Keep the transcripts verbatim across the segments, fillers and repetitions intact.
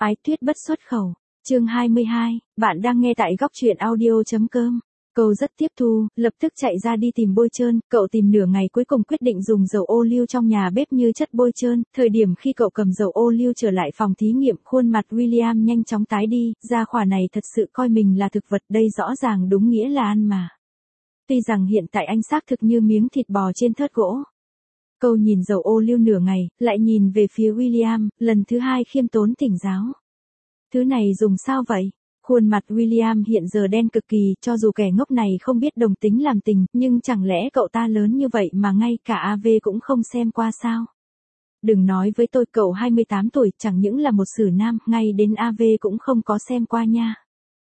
Ái Tuyết bất xuất khẩu. Chương hai mươi hai, bạn đang nghe tại góc truyện audio chấm com. Cậu rất tiếp thu, lập tức chạy ra đi tìm bôi trơn, cậu tìm nửa ngày cuối cùng quyết định dùng dầu ô liu trong nhà bếp như chất bôi trơn, thời điểm khi cậu cầm dầu ô liu trở lại phòng thí nghiệm, khuôn mặt William nhanh chóng tái đi, gia hỏa này thật sự coi mình là thực vật, đây rõ ràng đúng nghĩa là ăn mà. Tuy rằng hiện tại anh xác thực như miếng thịt bò trên thớt gỗ. Cậu nhìn dầu ô liu nửa ngày, lại nhìn về phía William, lần thứ hai khiêm tốn thỉnh giáo. Thứ này dùng sao vậy? Khuôn mặt William hiện giờ đen cực kỳ, cho dù kẻ ngốc này không biết đồng tính làm tình, nhưng chẳng lẽ cậu ta lớn như vậy mà ngay cả a vê cũng không xem qua sao? Đừng nói với tôi cậu hai mươi tám tuổi, chẳng những là một xử nam, ngay đến a vê cũng không có xem qua nha.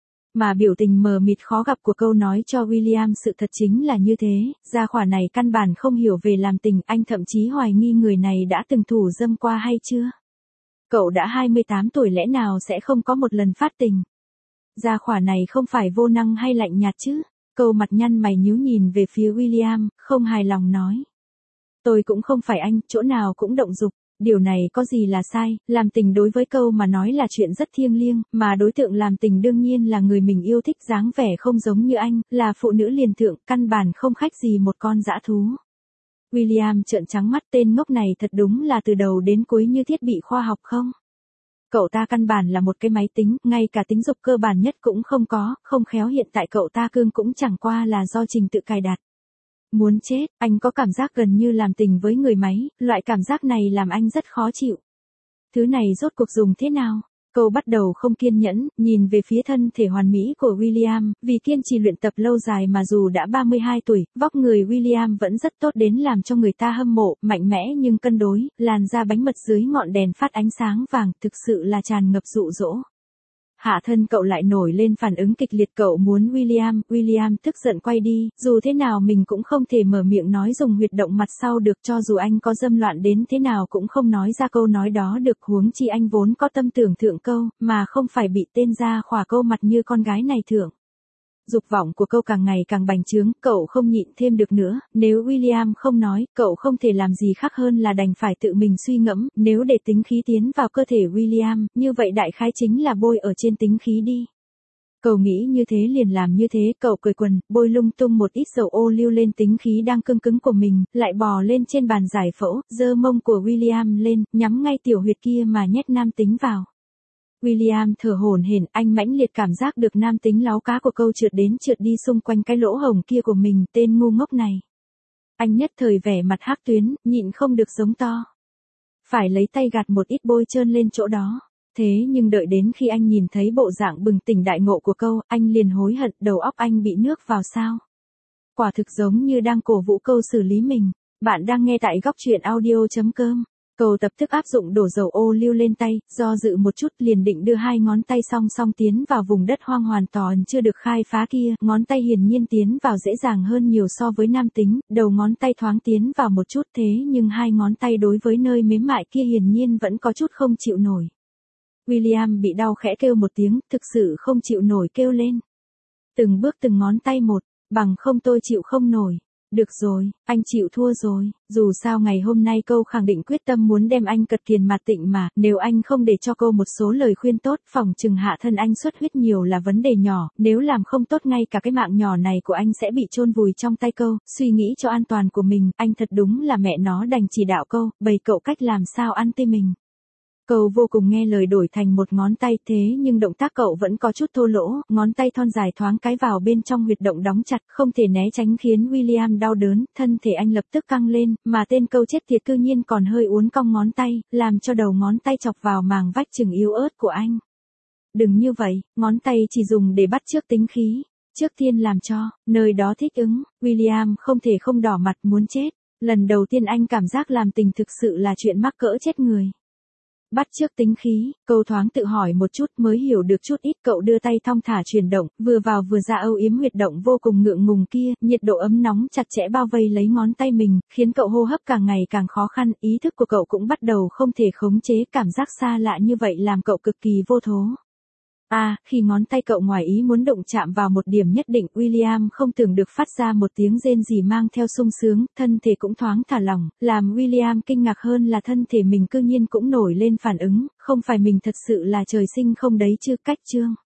Mà biểu tình mờ mịt khó gặp của câu nói cho William sự thật chính là như thế, gia hỏa này căn bản không hiểu về làm tình, anh thậm chí hoài nghi người này đã từng thủ dâm qua hay chưa. Cậu đã hai mươi tám tuổi lẽ nào sẽ không có một lần phát tình. Gia hỏa này không phải vô năng hay lạnh nhạt chứ? Câu mặt nhăn mày nhíu nhìn về phía William, không hài lòng nói. Tôi cũng không phải anh, chỗ nào cũng động dục, điều này có gì là sai, làm tình đối với câu mà nói là chuyện rất thiêng liêng, mà đối tượng làm tình đương nhiên là người mình yêu thích, dáng vẻ không giống như anh, là phụ nữ liền thượng, căn bản không khách gì một con dã thú. William trợn trắng mắt, tên ngốc này thật đúng là từ đầu đến cuối như thiết bị khoa học không? Cậu ta căn bản là một cái máy tính, ngay cả tính dục cơ bản nhất cũng không có, không khéo hiện tại cậu ta cương cũng chẳng qua là do trình tự cài đặt. Muốn chết, anh có cảm giác gần như làm tình với người máy, loại cảm giác này làm anh rất khó chịu. Thứ này rốt cuộc dùng thế nào? Cậu bắt đầu không kiên nhẫn, nhìn về phía thân thể hoàn mỹ của William, vì kiên trì luyện tập lâu dài mà dù đã ba mươi hai tuổi, vóc người William vẫn rất tốt đến làm cho người ta hâm mộ, mạnh mẽ nhưng cân đối, làn da bánh mật dưới ngọn đèn phát ánh sáng vàng, thực sự là tràn ngập dụ dỗ. Hạ thân cậu lại nổi lên phản ứng kịch liệt, cậu muốn William, William tức giận quay đi, dù thế nào mình cũng không thể mở miệng nói dùng huyệt động mặt sau được, cho dù anh có dâm loạn đến thế nào cũng không nói ra câu nói đó được, huống chi anh vốn có tâm tưởng thượng câu, mà không phải bị tên ra khỏa câu mặt như con gái này thượng. Dục vọng của cậu càng ngày càng bành trướng, cậu không nhịn thêm được nữa, nếu William không nói, cậu không thể làm gì khác hơn là đành phải tự mình suy ngẫm, nếu để tính khí tiến vào cơ thể William, như vậy đại khái chính là bôi ở trên tính khí đi. Cậu nghĩ như thế liền làm như thế, cậu cởi quần, bôi lung tung một ít dầu ô liu lên tính khí đang cứng cứng của mình, lại bò lên trên bàn giải phẫu, giơ mông của William lên, nhắm ngay tiểu huyệt kia mà nhét nam tính vào. William thở hổn hển, anh mãnh liệt cảm giác được nam tính láo cá của câu trượt đến trượt đi xung quanh cái lỗ hổng kia của mình, tên ngu ngốc này. Anh nhất thời vẻ mặt hắc tuyến, nhịn không được giống to. Phải lấy tay gạt một ít bôi trơn lên chỗ đó. Thế nhưng đợi đến khi anh nhìn thấy bộ dạng bừng tỉnh đại ngộ của câu, anh liền hối hận, đầu óc anh bị nước vào sao. Quả thực giống như đang cổ vũ câu xử lý mình. Bạn đang nghe tại góc truyện audio chấm com. Cậu tập thức áp dụng đổ dầu ô liu lên tay, do dự một chút liền định đưa hai ngón tay song song tiến vào vùng đất hoang hoàn toàn chưa được khai phá kia, ngón tay hiển nhiên tiến vào dễ dàng hơn nhiều so với nam tính, đầu ngón tay thoáng tiến vào một chút thế nhưng hai ngón tay đối với nơi mếm mại kia hiển nhiên vẫn có chút không chịu nổi. William bị đau khẽ kêu một tiếng, thực sự không chịu nổi kêu lên. Từng bước từng ngón tay một, bằng không tôi chịu không nổi. Được rồi, anh chịu thua rồi, dù sao ngày hôm nay câu khẳng định quyết tâm muốn đem anh cật kiền mà tịnh mà, nếu anh không để cho câu một số lời khuyên tốt, phòng chừng hạ thân anh xuất huyết nhiều là vấn đề nhỏ, nếu làm không tốt ngay cả cái mạng nhỏ này của anh sẽ bị chôn vùi trong tay câu, suy nghĩ cho an toàn của mình, anh thật đúng là mẹ nó đành chỉ đạo câu, bày cậu cách làm sao ăn tê mình. Câu vô cùng nghe lời đổi thành một ngón tay thế nhưng động tác cậu vẫn có chút thô lỗ, ngón tay thon dài thoáng cái vào bên trong huyệt động đóng chặt, không thể né tránh khiến William đau đớn, thân thể anh lập tức căng lên, mà tên câu chết tiệt cư nhiên còn hơi uốn cong ngón tay, làm cho đầu ngón tay chọc vào màng vách chừng yếu ớt của anh. Đừng như vậy, ngón tay chỉ dùng để bắt chước tính khí, trước tiên làm cho, nơi đó thích ứng, William không thể không đỏ mặt muốn chết, lần đầu tiên anh cảm giác làm tình thực sự là chuyện mắc cỡ chết người. Bắt chước tính khí, câu thoáng tự hỏi một chút mới hiểu được chút ít, cậu đưa tay thong thả chuyển động, vừa vào vừa ra âu yếm huyệt động vô cùng ngượng ngùng kia, nhiệt độ ấm nóng chặt chẽ bao vây lấy ngón tay mình, khiến cậu hô hấp càng ngày càng khó khăn, ý thức của cậu cũng bắt đầu không thể khống chế, cảm giác xa lạ như vậy làm cậu cực kỳ vô thố. À, khi ngón tay cậu ngoài ý muốn đụng chạm vào một điểm nhất định, William không tưởng được phát ra một tiếng rên gì mang theo sung sướng, thân thể cũng thoáng thả lỏng, làm William kinh ngạc hơn là thân thể mình cư nhiên cũng nổi lên phản ứng, không phải mình thật sự là trời sinh không đấy chứ, cách chương.